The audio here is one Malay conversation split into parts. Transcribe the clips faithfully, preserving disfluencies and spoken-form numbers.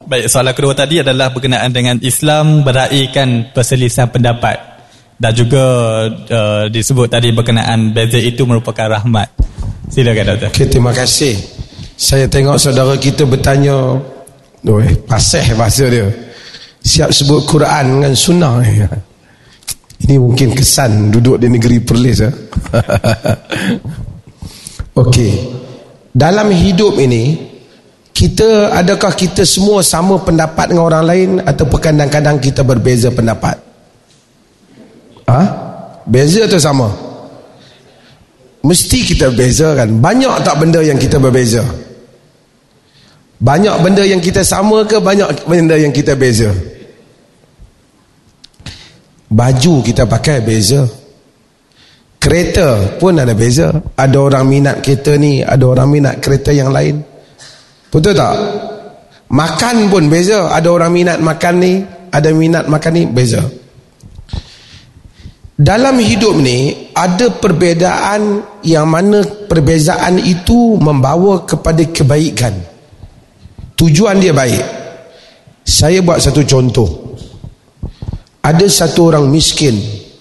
Baik, soalan kedua tadi adalah berkenaan dengan Islam meraihkan perselisihan pendapat dan juga uh, disebut tadi berkenaan beza itu merupakan rahmat. Silakan Doktor. Okay, terima kasih. Saya tengok saudara kita bertanya, oh, pasal bahasa dia, siap sebut Quran dengan sunnah. Ini mungkin kesan duduk di negeri Perlis. eh? Okey, dalam hidup ini kita, adakah kita semua sama pendapat dengan orang lain atau kadang-kadang kita berbeza pendapat? Ha? Beza atau sama? Mesti kita berbeza kan? Banyak tak benda yang kita berbeza? Banyak benda yang kita sama ke banyak benda yang kita beza? Baju kita pakai beza. Kereta pun ada beza. Ada orang minat kereta ni, ada orang minat kereta yang lain. Betul tak? Makan pun beza. Ada orang minat makan ni, ada minat makan ni, beza. Dalam hidup ni ada perbezaan yang mana perbezaan itu membawa kepada kebaikan. Tujuan dia baik. Saya buat satu contoh. Ada satu orang miskin.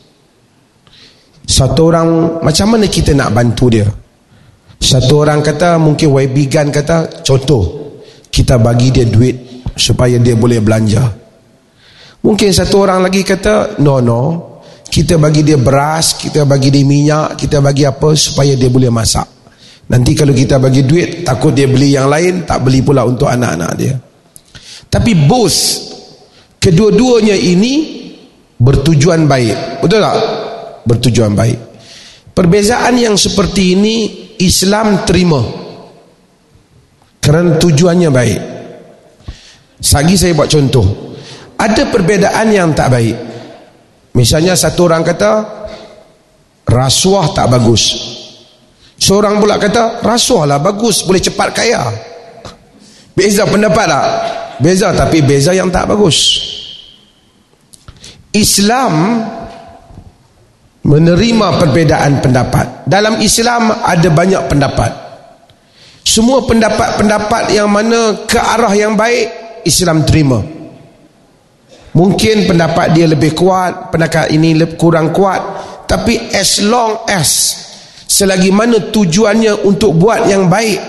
Satu orang, macam mana kita nak bantu dia? Satu orang kata, mungkin Y B Gan kata, contoh, kita bagi dia duit supaya dia boleh belanja. Mungkin satu orang lagi kata, no no, kita bagi dia beras, kita bagi dia minyak, kita bagi apa supaya dia boleh masak. Nanti kalau kita bagi duit, takut dia beli yang lain, tak beli pula untuk anak-anak dia. Tapi both, kedua-duanya ini bertujuan baik. Betul tak? Bertujuan baik. Perbezaan yang seperti ini Islam terima kerana tujuannya baik. Lagi saya buat contoh. Ada perbezaan yang tak baik. Misalnya satu orang kata rasuah tak bagus, seorang pula kata rasuah lah bagus, boleh cepat kaya. Beza pendapat tak? Beza, tapi beza yang tak bagus. Islam menerima perbezaan pendapat. Dalam Islam ada banyak pendapat. Semua pendapat-pendapat yang mana ke arah yang baik, Islam terima. Mungkin pendapat dia lebih kuat, pendapat ini lebih kurang kuat, tapi as long as selagi mana tujuannya untuk buat yang baik,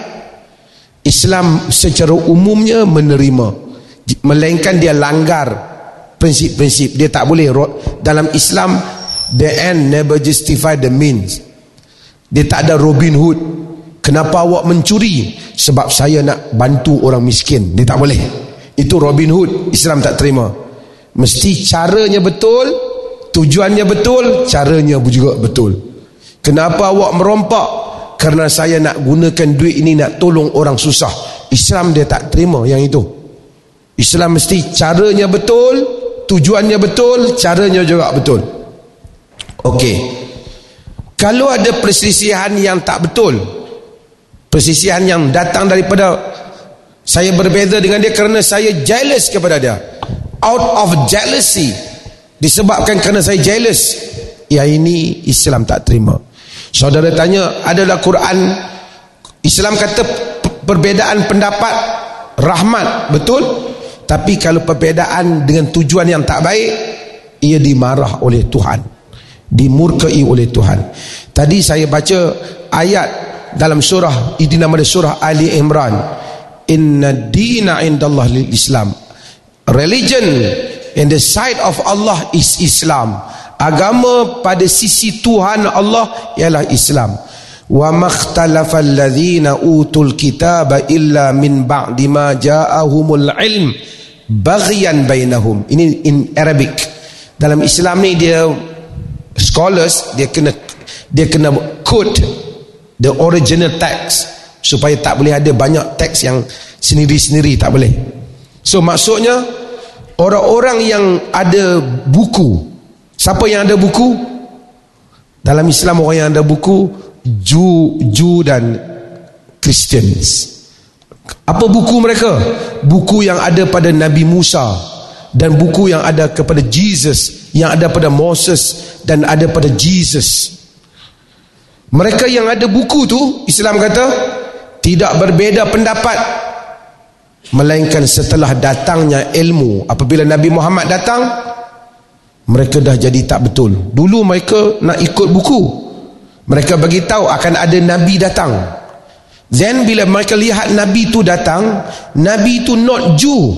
Islam secara umumnya menerima. Melainkan dia langgar prinsip-prinsip. Dia tak boleh. Dalam Islam, the end never justify the means. Dia tak ada Robin Hood. Kenapa awak mencuri? Sebab saya nak bantu orang miskin. Dia tak boleh. Itu Robin Hood. Islam tak terima. Mesti caranya betul, tujuannya betul, caranya juga betul. Kenapa awak merompak? Kerana saya nak gunakan duit ini nak tolong orang susah. Islam dia tak terima yang itu. Islam mesti caranya betul, tujuannya betul, caranya juga betul. Okey. Kalau ada perselisihan yang tak betul, perselisihan yang datang daripada saya berbeza dengan dia kerana saya jealous kepada dia, out of jealousy, disebabkan kerana saya jealous, ya ini Islam tak terima. Saudara tanya, adalah Quran, Islam kata perbezaan pendapat rahmat, betul? Tapi kalau perbezaan dengan tujuan yang tak baik, ia dimarah oleh Tuhan, dimurkai oleh Tuhan. Tadi saya baca ayat dalam surah, ini nama dia surah Ali Imran, inna dina indallah lil Islam, religion in the sight of Allah is Islam. Agama pada sisi Tuhan Allah ialah Islam. Wa makhtalafa alladhina utul kitaba illa min ba'di ma ja'ahumul ilm baghyan bainahum. Ini in Arabic. Dalam Islam ni dia scholars dia kena dia kena quote the original text supaya tak boleh ada banyak teks yang sendiri-sendiri, tak boleh. So maksudnya orang-orang yang ada buku, siapa yang ada buku? Dalam Islam orang yang ada buku Jew, Jew dan Christians. Apa buku mereka? Buku yang ada pada Nabi Musa dan buku yang ada kepada Jesus, yang ada pada Moses dan ada pada Jesus. Mereka yang ada buku tu, Islam kata tidak berbeza pendapat melainkan setelah datangnya ilmu. Apabila Nabi Muhammad datang, mereka dah jadi tak betul. Dulu mereka nak ikut buku, mereka bagi tahu akan ada Nabi datang. Then bila mereka lihat Nabi tu datang, Nabi tu not Jew,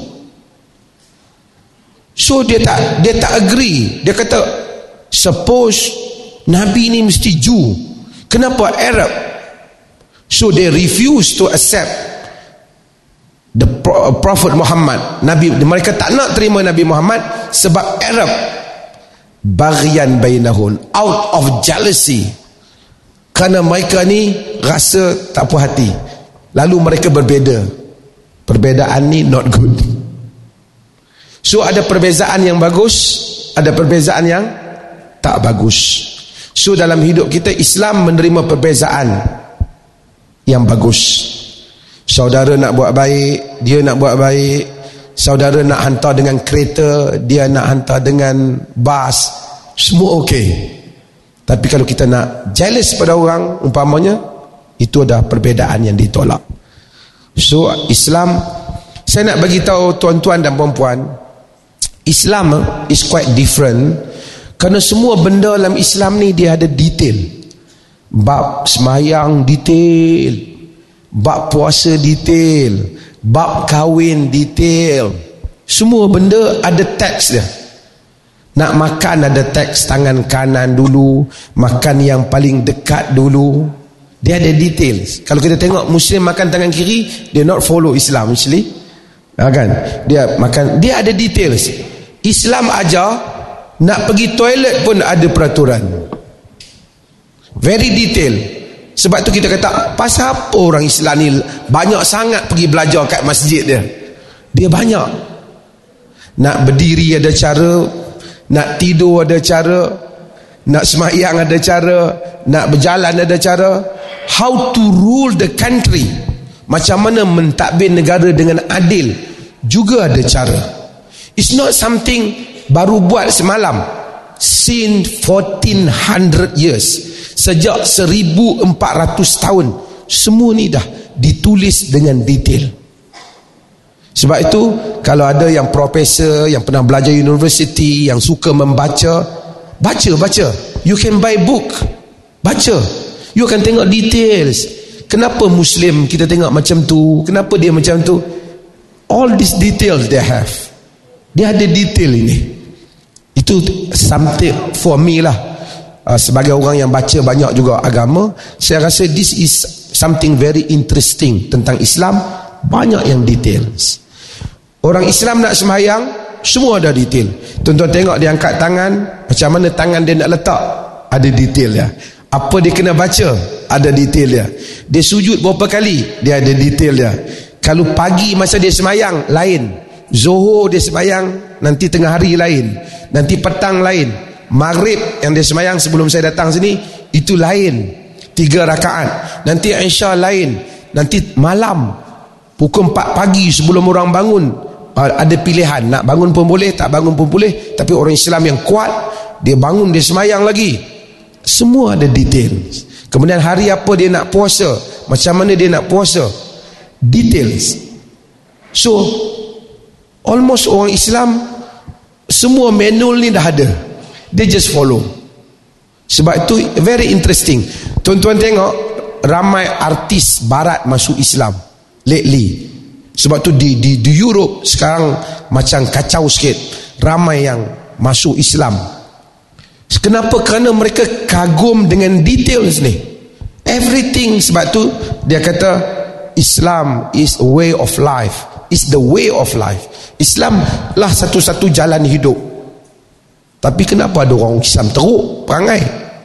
so dia tak dia tak agree. Dia kata, suppose Nabi ni mesti Jew, kenapa Arab? So they refuse to accept the Prophet Muhammad. Nabi, mereka tak nak terima Nabi Muhammad sebab Arab. Baghyan bainahum, out of jealousy, kerana mereka ni rasa tak puas hati, lalu mereka berbeza. Perbezaan ni not good. So ada perbezaan yang bagus, ada perbezaan yang tak bagus. So dalam hidup kita, Islam menerima perbezaan yang bagus. Saudara nak buat baik, dia nak buat baik. Saudara nak hantar dengan kereta, dia nak hantar dengan bas, semua okey. Tapi kalau kita nak jealous pada orang, umpamanya, itu adalah perbezaan yang ditolak. So Islam, saya nak bagi tahu tuan-tuan dan puan-puan, Islam is quite different, kerana semua benda dalam Islam ni dia ada detail. Bab semayang detail, bab puasa detail, bab kahwin detail. Semua benda ada teks dia. Nak makan ada teks tangan kanan dulu, makan yang paling dekat dulu. Dia ada details. Kalau kita tengok Muslim makan tangan kiri, dia not follow Islam actually. Ha, kan? Dia makan, dia ada details. Islam ajar nak pergi toilet pun ada peraturan. Very detail. Sebab tu kita kata, pasal apa orang Islam ni banyak sangat pergi belajar kat masjid dia? Dia banyak. Nak berdiri ada cara, nak tidur ada cara, nak semayang ada cara, nak berjalan ada cara. How to rule the country, macam mana mentadbir negara dengan adil, juga ada cara. It's not something baru buat semalam. Since fourteen hundred years, sejak seribu empat ratus tahun, semua ni dah ditulis dengan detail. Sebab itu kalau ada yang profesor yang pernah belajar universiti, yang suka membaca, baca baca you can buy book, baca, you akan tengok details. Kenapa Muslim kita tengok macam tu, kenapa dia macam tu, all these details they have. Dia ada detail ini. Itu something for me lah. Uh, sebagai orang yang baca banyak juga agama, saya rasa this is something very interesting tentang Islam. Banyak yang details. Orang Islam nak sembahyang, semua ada detail. Tuan-tuan tengok dia angkat tangan, macam mana tangan dia nak letak, ada detail dia. Apa dia kena baca, ada detail dia. Dia sujud berapa kali, dia ada detail dia. Kalau pagi masa dia sembahyang lain, Zuhur dia sembahyang, nanti tengah hari lain, nanti petang lain, Maghrib yang dia sembahyang sebelum saya datang sini, itu lain, tiga rakaat. Nanti Isya lain, nanti malam pukul empat pagi sebelum orang bangun, ada pilihan, nak bangun pun boleh, tak bangun pun boleh. Tapi orang Islam yang kuat, dia bangun, dia sembahyang lagi. Semua ada detail. Kemudian hari apa dia nak puasa, macam mana dia nak puasa, details. So almost orang Islam semua manual ni dah ada, they just follow. Sebab itu very interesting. Tuan-tuan tengok ramai artis barat masuk Islam lately. Sebab tu di, di, di Europe sekarang macam kacau sikit, ramai yang masuk Islam. Kenapa? Kerana mereka kagum dengan details ni, everything. Sebab tu dia kata Islam is a way of life, is the way of life. Islam lah satu-satu jalan hidup. Tapi kenapa ada orang Islam teruk perangai?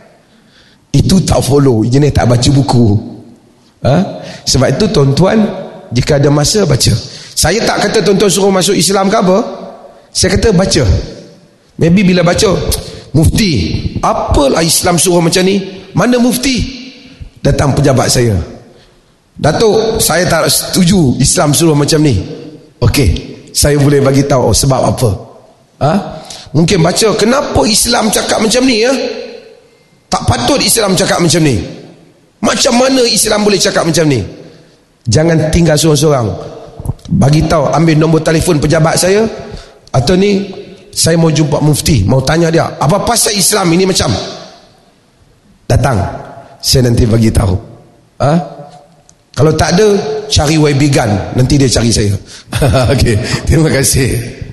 Itu tak follow, jenis tak baca buku. Ha? Sebab itu tuan-tuan, jika ada masa baca. Saya tak kata tuan-tuan suruh masuk Islam ke apa, saya kata baca. Maybe bila baca, mufti, apalah Islam suruh macam ni, mana mufti? Datang pejabat saya, Datuk, saya tak setuju Islam suruh macam ni. Okey, saya boleh bagi tahu oh, sebab apa. Ha? Mungkin baca, kenapa Islam cakap macam ni ya? Tak patut Islam cakap macam ni. Macam mana Islam boleh cakap macam ni? Jangan tinggal seorang-seorang. bagi tahu, ambil nombor telefon pejabat saya, atau ni saya mau jumpa mufti, mau tanya dia apa pasal Islam ini macam. Datang, saya nanti bagi tahu. Ha? Kalau tak ada, cari Y B Gun, nanti dia cari saya. Okey, terima kasih.